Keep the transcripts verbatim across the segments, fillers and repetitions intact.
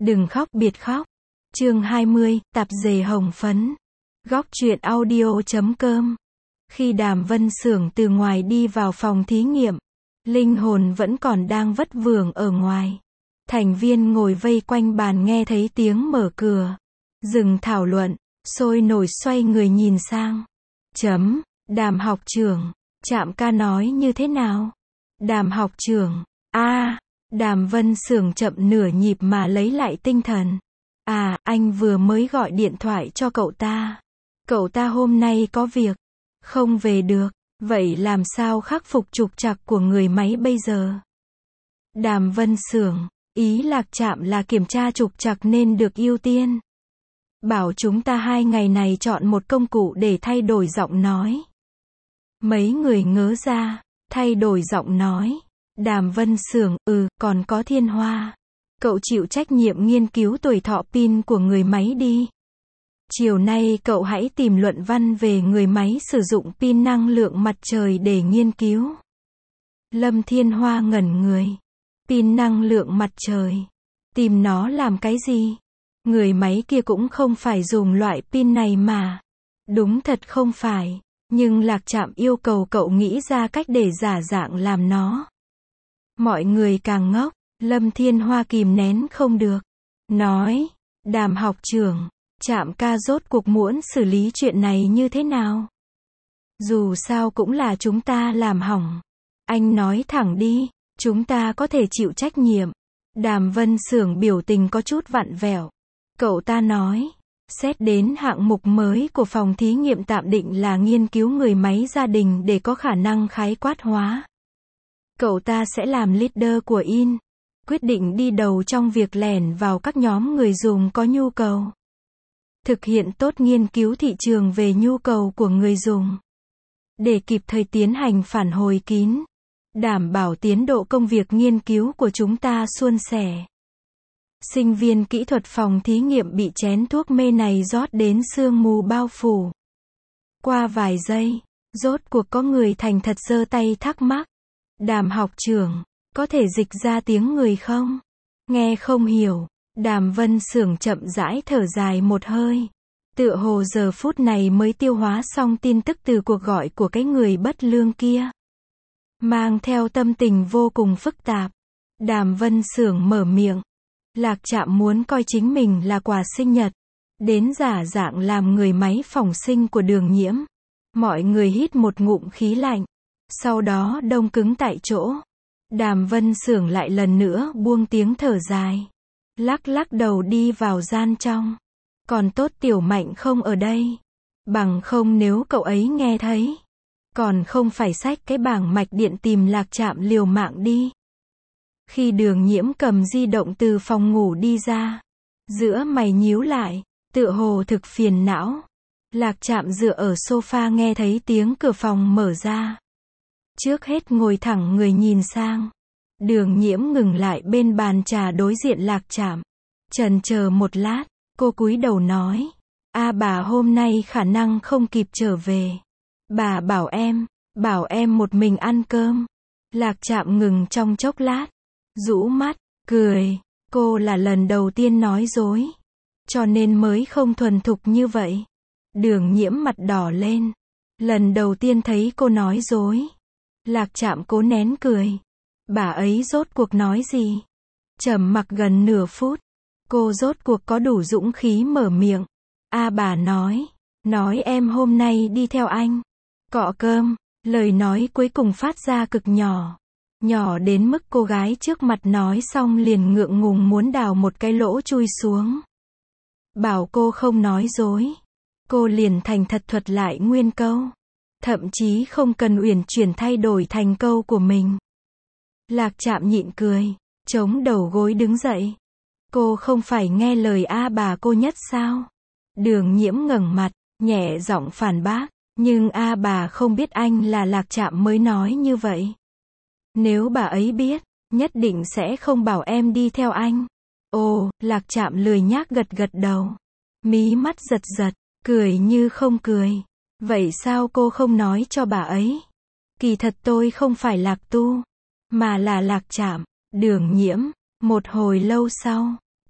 Đừng khóc biệt khóc. Chương hai mươi, tạp dề hồng phấn. Góc truyện audio chấm com. Khi Đàm Vân Xưởng từ ngoài đi vào phòng thí nghiệm, linh hồn vẫn còn đang vất vưởng ở ngoài. Thành viên ngồi vây quanh bàn nghe thấy tiếng mở cửa, dừng thảo luận, sôi nổi xoay người nhìn sang. Chấm, Đàm học trưởng, Trạm ca nói như thế nào? Đàm học trưởng, a, Đàm Vân Xưởng chậm nửa nhịp mà lấy lại tinh thần. À, anh vừa mới gọi điện thoại cho cậu ta. Cậu ta hôm nay có việc, không về được, vậy làm sao khắc phục trục trặc của người máy bây giờ? Đàm Vân Xưởng, ý Lạc Trạm là kiểm tra trục trặc nên được ưu tiên. Bảo chúng ta hai ngày này chọn một công cụ để thay đổi giọng nói. Mấy người ngớ ra, thay đổi giọng nói. Đàm Vân Xưởng, ừ, còn có Thiên Hoa. Cậu chịu trách nhiệm nghiên cứu tuổi thọ pin của người máy đi. Chiều nay cậu hãy tìm luận văn về người máy sử dụng pin năng lượng mặt trời để nghiên cứu. Lâm Thiên Hoa ngẩn người. Pin năng lượng mặt trời. Tìm nó làm cái gì? Người máy kia cũng không phải dùng loại pin này mà. Đúng thật không phải. Nhưng Lạc Trạm yêu cầu cậu nghĩ ra cách để giả dạng làm nó. Mọi người càng ngốc. Lâm Thiên Hoa kìm nén không được. Nói, Đàm học trưởng, Trạm ca rốt cuộc muốn xử lý chuyện này như thế nào? Dù sao cũng là chúng ta làm hỏng. Anh nói thẳng đi, chúng ta có thể chịu trách nhiệm. Đàm Vân Xưởng biểu tình có chút vặn vẹo. Cậu ta nói, xét đến hạng mục mới của phòng thí nghiệm tạm định là nghiên cứu người máy gia đình để có khả năng khái quát hóa. Cậu ta sẽ làm leader của in. Quyết định đi đầu trong việc lẻn vào các nhóm người dùng có nhu cầu. Thực hiện tốt nghiên cứu thị trường về nhu cầu của người dùng. Để kịp thời tiến hành phản hồi kín. Đảm bảo tiến độ công việc nghiên cứu của chúng ta suôn sẻ. Sinh viên kỹ thuật phòng thí nghiệm bị chén thuốc mê này rót đến sương mù bao phủ. Qua vài giây, rốt cuộc có người thành thật giơ tay thắc mắc. Đàm học trưởng, có thể dịch ra tiếng người không? Nghe không hiểu. Đàm Vân Xưởng chậm rãi thở dài một hơi. Tựa hồ giờ phút này mới tiêu hóa xong tin tức từ cuộc gọi của cái người bất lương kia. Mang theo tâm tình vô cùng phức tạp. Đàm Vân Xưởng mở miệng. Lạc Trạm muốn coi chính mình là quà sinh nhật. Đến giả dạng làm người máy phòng sinh của Đường Nhiễm. Mọi người hít một ngụm khí lạnh. Sau đó đông cứng tại chỗ. Đàm Vân Xưởng lại lần nữa buông tiếng thở dài. Lắc lắc đầu đi vào gian trong. Còn tốt Tiểu Mạnh không ở đây. Bằng không nếu cậu ấy nghe thấy. Còn không phải xách cái bảng mạch điện tìm Lạc Trạm liều mạng đi. Khi Đường Nhiễm cầm di động từ phòng ngủ đi ra. Giữa mày nhíu lại. Tựa hồ thực phiền não. Lạc Trạm dựa ở sofa nghe thấy tiếng cửa phòng mở ra. Trước hết ngồi thẳng người nhìn sang. Đường Nhiễm ngừng lại bên bàn trà đối diện Lạc Trạm. Chần chờ một lát, cô cúi đầu nói. A bà hôm nay khả năng không kịp trở về. Bà bảo em, bảo em một mình ăn cơm. Lạc Trạm ngừng trong chốc lát. Rũ mắt, cười. Cô là lần đầu tiên nói dối. Cho nên mới không thuần thục như vậy. Đường Nhiễm mặt đỏ lên. Lần đầu tiên thấy cô nói dối. Lạc Trạm cố nén cười. Bà ấy rốt cuộc nói gì? Trầm mặc gần nửa phút. Cô rốt cuộc có đủ dũng khí mở miệng. A bà nói. Nói em hôm nay đi theo anh. Cọ cơm. Lời nói cuối cùng phát ra cực nhỏ. Nhỏ đến mức cô gái trước mặt nói xong liền ngượng ngùng muốn đào một cái lỗ chui xuống. Bảo cô không nói dối. Cô liền thành thật thuật lại nguyên câu. Thậm chí không cần uyển chuyển thay đổi thành câu của mình. Lạc Trạm nhịn cười, chống đầu gối đứng dậy. Cô không phải nghe lời A bà cô nhất sao? Đường Nhiễm ngẩng mặt, nhẹ giọng phản bác. Nhưng A bà không biết anh là Lạc Trạm mới nói như vậy. Nếu bà ấy biết, nhất định sẽ không bảo em đi theo anh. Ồ, Lạc Trạm lười nhác gật gật đầu. Mí mắt giật giật, cười như không cười. Vậy sao cô không nói cho bà ấy? Kỳ thật tôi không phải Lạc Tu, mà là Lạc Trạm. Đường Nhiễm, một hồi lâu sau,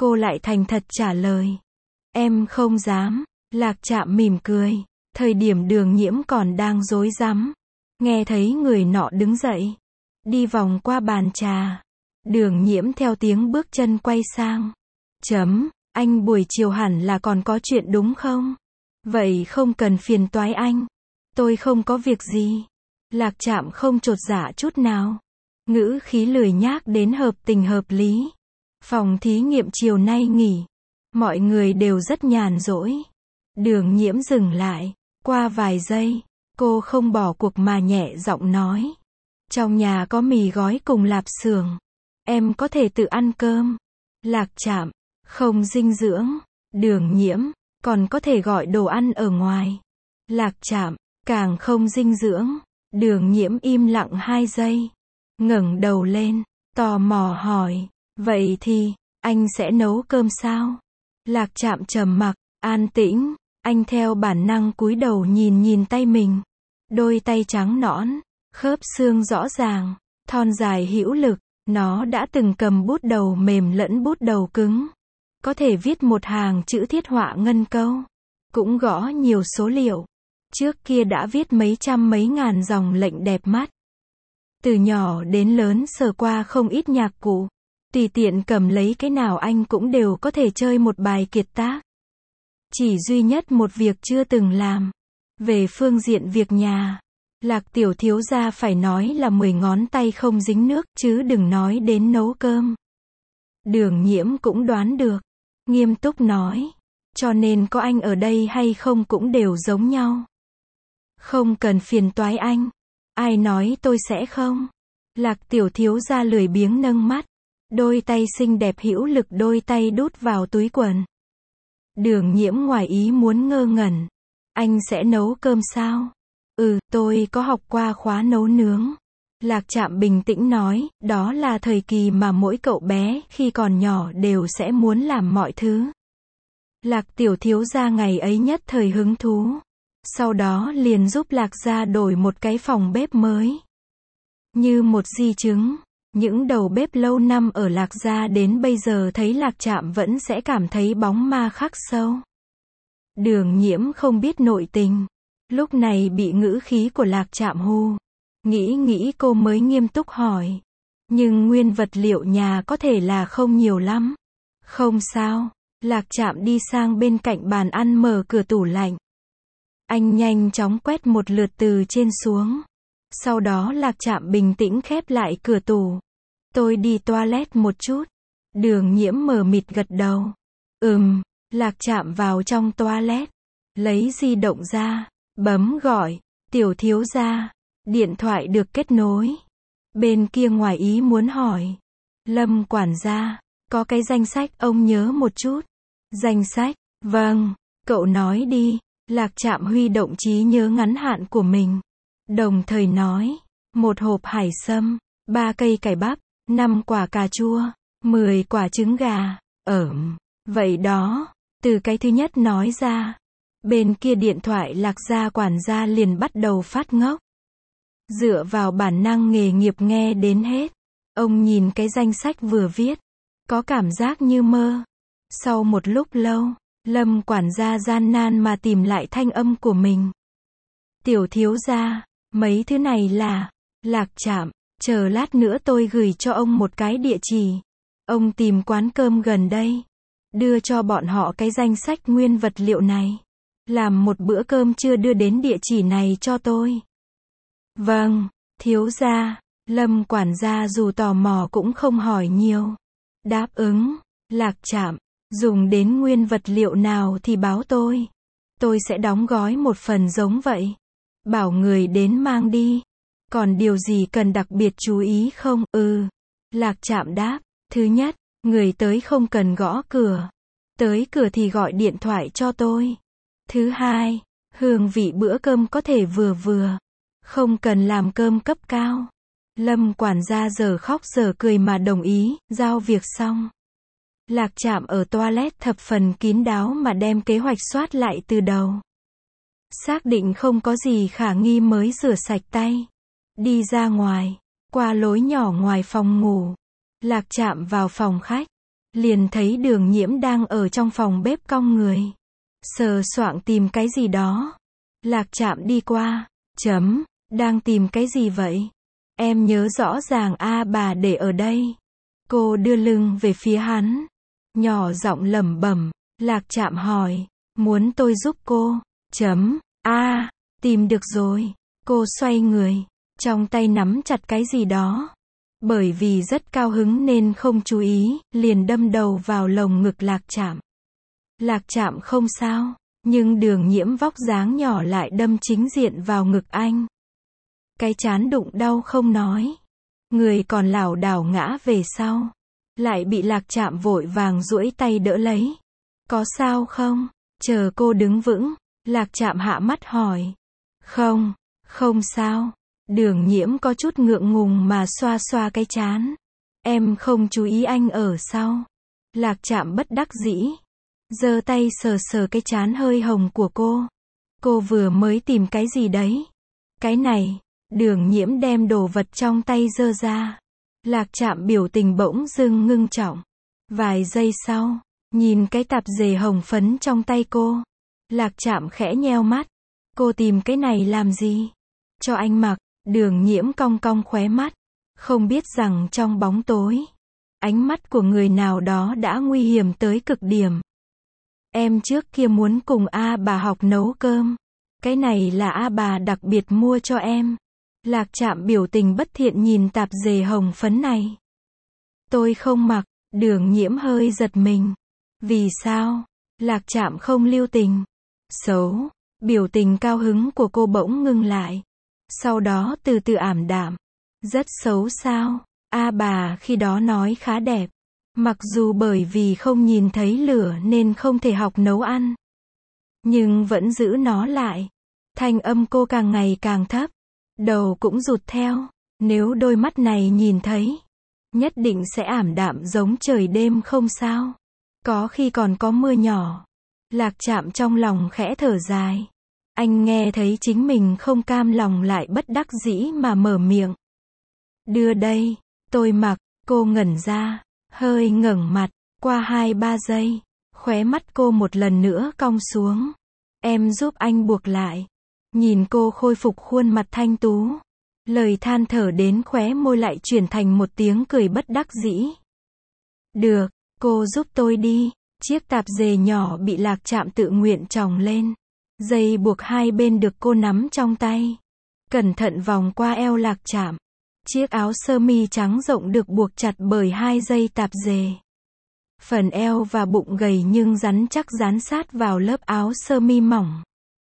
Cô lại thành thật trả lời. Em không dám. Lạc Trạm mỉm cười. Thời điểm Đường Nhiễm còn đang rối rắm, nghe thấy người nọ đứng dậy, đi vòng qua bàn trà. Đường Nhiễm theo tiếng bước chân quay sang. Chấm, anh buổi chiều hẳn là còn có chuyện đúng không? Vậy không cần phiền toái anh. Tôi không có việc gì. Lạc Trạm không chột dạ chút nào. Ngữ khí lười nhác đến hợp tình hợp lý. Phòng thí nghiệm chiều nay nghỉ. Mọi người đều rất nhàn rỗi. Đường Nhiễm dừng lại. Qua vài giây, cô không bỏ cuộc mà nhẹ giọng nói. Trong nhà có mì gói cùng lạp xưởng. Em có thể tự ăn cơm. Lạc Trạm, không dinh dưỡng. Đường Nhiễm, còn có thể gọi đồ ăn ở ngoài. Lạc Trạm, càng không dinh dưỡng. Đường Nhiễm im lặng hai giây. Ngẩng đầu lên, tò mò hỏi. Vậy thì, anh sẽ nấu cơm sao? Lạc Trạm trầm mặc, an tĩnh. Anh theo bản năng cúi đầu nhìn nhìn tay mình. Đôi tay trắng nõn, khớp xương rõ ràng, thon dài hữu lực. Nó đã từng cầm bút đầu mềm lẫn bút đầu cứng. Có thể viết một hàng chữ thiết họa ngân câu. Cũng gõ nhiều số liệu. Trước kia đã viết mấy trăm mấy ngàn dòng lệnh đẹp mắt. Từ nhỏ đến lớn sờ qua không ít nhạc cụ. Tùy tiện cầm lấy cái nào anh cũng đều có thể chơi một bài kiệt tác. Chỉ duy nhất một việc chưa từng làm. Về phương diện việc nhà, Lạc tiểu thiếu gia phải nói là mười ngón tay không dính nước, chứ đừng nói đến nấu cơm. Đường Nhiễm cũng đoán được. Nghiêm túc nói. Cho nên có anh ở đây hay không cũng đều giống nhau. Không cần phiền toái anh. Ai nói tôi sẽ không? Lạc tiểu thiếu gia lười biếng nâng mắt. Đôi tay xinh đẹp hữu lực đôi tay đút vào túi quần. Đường Nhiễm ngoài ý muốn ngơ ngẩn. Anh sẽ nấu cơm sao? Ừ, tôi có học qua khóa nấu nướng. Lạc Trạm bình tĩnh nói, đó là thời kỳ mà mỗi cậu bé khi còn nhỏ đều sẽ muốn làm mọi thứ. Lạc tiểu thiếu gia ngày ấy nhất thời hứng thú. Sau đó liền giúp Lạc gia đổi một cái phòng bếp mới. Như một di chứng, những đầu bếp lâu năm ở Lạc gia đến bây giờ thấy Lạc Trạm vẫn sẽ cảm thấy bóng ma khắc sâu. Đường Nhiễm không biết nội tình. Lúc này bị ngữ khí của Lạc Trạm hù. Nghĩ nghĩ cô mới nghiêm túc hỏi. Nhưng nguyên vật liệu nhà có thể là không nhiều lắm. Không sao. Lạc Trạm đi sang bên cạnh bàn ăn mở cửa tủ lạnh. Anh nhanh chóng quét một lượt từ trên xuống. Sau đó Lạc Trạm bình tĩnh khép lại cửa tủ. Tôi đi toilet một chút. Đường Nhiễm mờ mịt gật đầu. Ừm. Lạc Trạm vào trong toilet. Lấy di động ra. Bấm gọi. Tiểu thiếu gia. Điện thoại được kết nối. Bên kia ngoài ý muốn hỏi. Lâm quản gia. Có cái danh sách ông nhớ một chút. Danh sách. Vâng. Cậu nói đi. Lạc Trạm huy động trí nhớ ngắn hạn của mình. Đồng thời nói. Một hộp hải sâm. Ba cây cải bắp. Năm quả cà chua. Mười quả trứng gà. Ởm. Vậy đó. Từ cái thứ nhất nói ra. Bên kia điện thoại Lạc gia quản gia liền bắt đầu phát ngốc. Dựa vào bản năng nghề nghiệp nghe đến hết. Ông nhìn cái danh sách vừa viết. Có cảm giác như mơ. Sau một lúc lâu, Lâm quản gia gian nan mà tìm lại thanh âm của mình. Tiểu thiếu gia, mấy thứ này là... Lạc Trạm, chờ lát nữa tôi gửi cho ông một cái địa chỉ. Ông tìm quán cơm gần đây. Đưa cho bọn họ cái danh sách nguyên vật liệu này. Làm một bữa cơm trưa đưa đến địa chỉ này cho tôi. Vâng, thiếu gia. Lâm quản gia dù tò mò cũng không hỏi nhiều. Đáp ứng. Lạc Trạm, dùng đến nguyên vật liệu nào thì báo tôi. Tôi sẽ đóng gói một phần giống vậy. Bảo người đến mang đi. Còn điều gì cần đặc biệt chú ý không? Ừ. Lạc Trạm đáp. Thứ nhất, người tới không cần gõ cửa. Tới cửa thì gọi điện thoại cho tôi. Thứ hai, hương vị bữa cơm có thể vừa vừa. Không cần làm cơm cấp cao. Lâm quản gia giờ khóc giờ cười mà đồng ý, giao việc xong. Lạc Trạm ở toilet thập phần kín đáo mà đem kế hoạch soát lại từ đầu. Xác định không có gì khả nghi mới rửa sạch tay. Đi ra ngoài, qua lối nhỏ ngoài phòng ngủ. Lạc Trạm vào phòng khách. liền thấy Đường Nhiễm đang ở trong phòng bếp cong người, sờ soạng tìm cái gì đó. Lạc Trạm đi qua, chấm, đang tìm cái gì vậy? Em nhớ rõ ràng a bà để ở đây. Cô đưa lưng về phía hắn, nhỏ giọng lẩm bẩm. Lạc Trạm hỏi, muốn tôi giúp cô? Chấm, a, tìm được rồi. Cô xoay người, trong tay nắm chặt cái gì đó. Bởi vì rất cao hứng nên không chú ý, liền đâm đầu vào lồng ngực Lạc Trạm. Lạc Trạm không sao, nhưng Đường Nhiễm vóc dáng nhỏ lại đâm chính diện vào ngực anh. Cái trán đụng đau không nói, người còn lảo đảo ngã về sau, lại bị Lạc Trạm vội vàng duỗi tay đỡ lấy. Có sao không? Chờ cô đứng vững, Lạc Trạm hạ mắt hỏi. Không, không sao. Đường Nhiễm có chút ngượng ngùng mà xoa xoa cái trán. Em không chú ý anh ở sau. Lạc Trạm bất đắc dĩ, giơ tay sờ sờ cái trán hơi hồng của cô. Cô vừa mới tìm cái gì đấy? Cái này. Đường Nhiễm đem đồ vật trong tay giơ ra. Lạc Trạm biểu tình bỗng dưng ngưng trọng. Vài giây sau, nhìn cái tạp dề hồng phấn trong tay cô, Lạc Trạm khẽ nheo mắt. Cô tìm cái này làm gì? Cho anh mặc. Đường Nhiễm cong cong khóe mắt, không biết rằng trong bóng tối, ánh mắt của người nào đó đã nguy hiểm tới cực điểm. Em trước kia muốn cùng A bà học nấu cơm. Cái này là A bà đặc biệt mua cho em. Lạc Trạm biểu tình bất thiện nhìn tạp dề hồng phấn này. Tôi không mặc. Đường Nhiễm hơi giật mình. Vì sao? Lạc Trạm không lưu tình. Xấu. Biểu tình cao hứng của cô bỗng ngưng lại. Sau đó từ từ ảm đạm. Rất xấu sao? A bà khi đó nói khá đẹp. Mặc dù bởi vì không nhìn thấy lửa nên không thể học nấu ăn, nhưng vẫn giữ nó lại. Thanh âm cô càng ngày càng thấp, đầu cũng rụt theo. Nếu đôi mắt này nhìn thấy, nhất định sẽ ảm đạm giống trời đêm không sao. Có khi còn có mưa nhỏ. Lạc Trạm trong lòng khẽ thở dài. Anh nghe thấy chính mình không cam lòng lại bất đắc dĩ mà mở miệng. Đưa đây, tôi mặc. Cô ngẩn ra, hơi ngẩng mặt. Qua hai ba giây, khóe mắt cô một lần nữa cong xuống. Em giúp anh buộc lại. Nhìn cô khôi phục khuôn mặt thanh tú, lời than thở đến khóe môi lại chuyển thành một tiếng cười bất đắc dĩ. Được, cô giúp tôi đi. Chiếc tạp dề nhỏ bị Lạc Trạm tự nguyện tròng lên. Dây buộc hai bên được cô nắm trong tay, cẩn thận vòng qua eo Lạc Trạm. Chiếc áo sơ mi trắng rộng được buộc chặt bởi hai dây tạp dề. Phần eo và bụng gầy nhưng rắn chắc dán sát vào lớp áo sơ mi mỏng.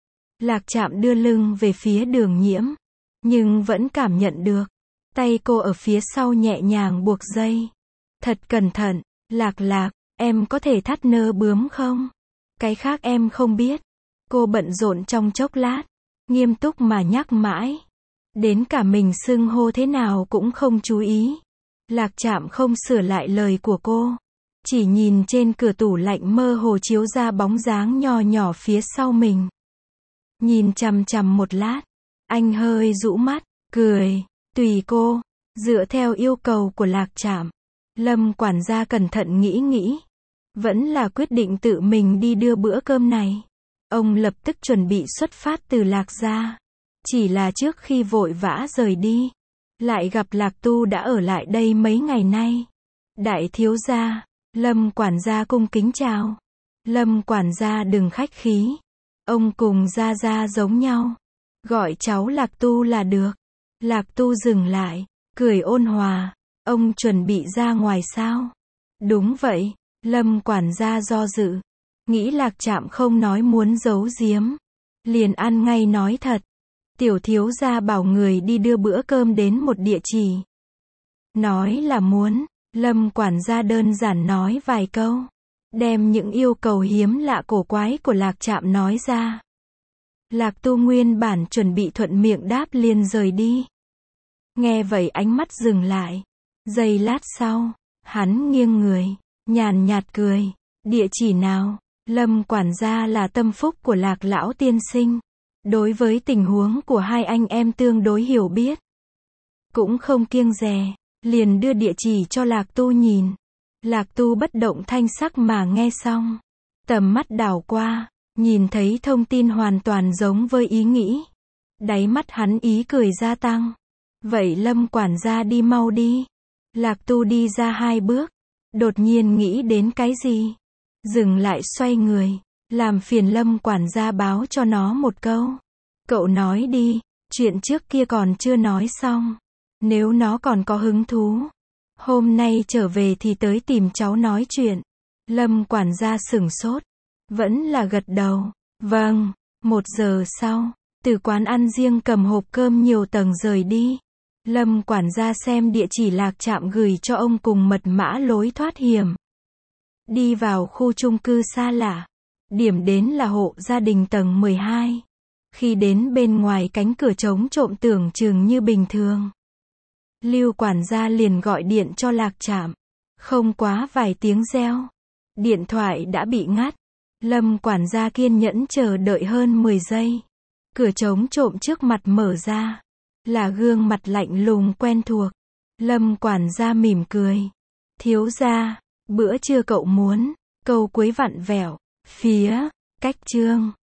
Lạc Trạm đưa lưng về phía Đường Nhiễm, nhưng vẫn cảm nhận được tay cô ở phía sau nhẹ nhàng buộc dây. Thật cẩn thận. Lạc Lạc, em có thể thắt nơ bướm không? Cái khác em không biết. Cô bận rộn trong chốc lát, nghiêm túc mà nhắc mãi. Đến cả mình xưng hô thế nào cũng không chú ý. Lạc Trạm không sửa lại lời của cô, chỉ nhìn trên cửa tủ lạnh mơ hồ chiếu ra bóng dáng nho nhỏ phía sau mình. Nhìn chằm chằm một lát, anh hơi rũ mắt, cười. Tùy cô. Dựa theo yêu cầu của Lạc Trạm, Lâm quản gia cẩn thận nghĩ nghĩ, vẫn là quyết định tự mình đi đưa bữa cơm này. Ông lập tức chuẩn bị xuất phát từ Lạc gia. Chỉ là trước khi vội vã rời đi, lại gặp Lạc Tu đã ở lại đây mấy ngày nay. Đại thiếu gia. Lâm quản gia cung kính chào. Lâm quản gia đừng khách khí. Ông cùng gia gia giống nhau. Gọi cháu Lạc Tu là được. Lạc Tu dừng lại, cười ôn hòa. Ông chuẩn bị ra ngoài sao? Đúng vậy. Lâm quản gia do dự, nghĩ Lạc Trạm không nói muốn giấu giếm, liền ăn ngay nói thật. Tiểu thiếu gia bảo người đi đưa bữa cơm đến một địa chỉ. Nói là muốn. Lâm quản gia đơn giản nói vài câu, đem những yêu cầu hiếm lạ cổ quái của Lạc Trạm nói ra. Lạc Tu nguyên bản chuẩn bị thuận miệng đáp liền rời đi. Nghe vậy ánh mắt dừng lại. Giây lát sau, hắn nghiêng người, nhàn nhạt cười. Địa chỉ nào? Lâm quản gia là tâm phúc của Lạc lão tiên sinh. Đối với tình huống của hai anh em tương đối hiểu biết, cũng không kiêng dè, liền đưa địa chỉ cho Lạc Tu nhìn. Lạc Tu bất động thanh sắc mà nghe xong. Tầm mắt đảo qua, nhìn thấy thông tin hoàn toàn giống với ý nghĩ. Đáy mắt hắn ý cười gia tăng. Vậy Lâm quản gia đi mau đi. Lạc Tu đi ra hai bước. Đột nhiên nghĩ đến cái gì. Dừng lại xoay người. Làm phiền Lâm quản gia báo cho nó một câu. Cậu nói đi, chuyện trước kia còn chưa nói xong. Nếu nó còn có hứng thú. Hôm nay trở về thì tới tìm cháu nói chuyện. Lâm quản gia sửng sốt. Vẫn là gật đầu. Vâng, một giờ sau, từ quán ăn riêng cầm hộp cơm nhiều tầng rời đi. Lâm quản gia xem địa chỉ lạc trạm gửi cho ông cùng mật mã lối thoát hiểm. Đi vào khu chung cư xa lạ. Điểm đến là hộ gia đình tầng mười hai. Khi đến bên ngoài cánh cửa trống trộm tưởng chừng như bình thường. Lưu quản gia liền gọi điện cho lạc trạm. Không quá vài tiếng reo. Điện thoại đã bị ngắt. Lâm quản gia kiên nhẫn chờ đợi hơn mười giây. Cửa trống trộm trước mặt mở ra. Là gương mặt lạnh lùng quen thuộc. Lâm quản gia mỉm cười. Thiếu gia, bữa trưa cậu muốn. Câu cuối vặn vẹo. Phía, cách chương.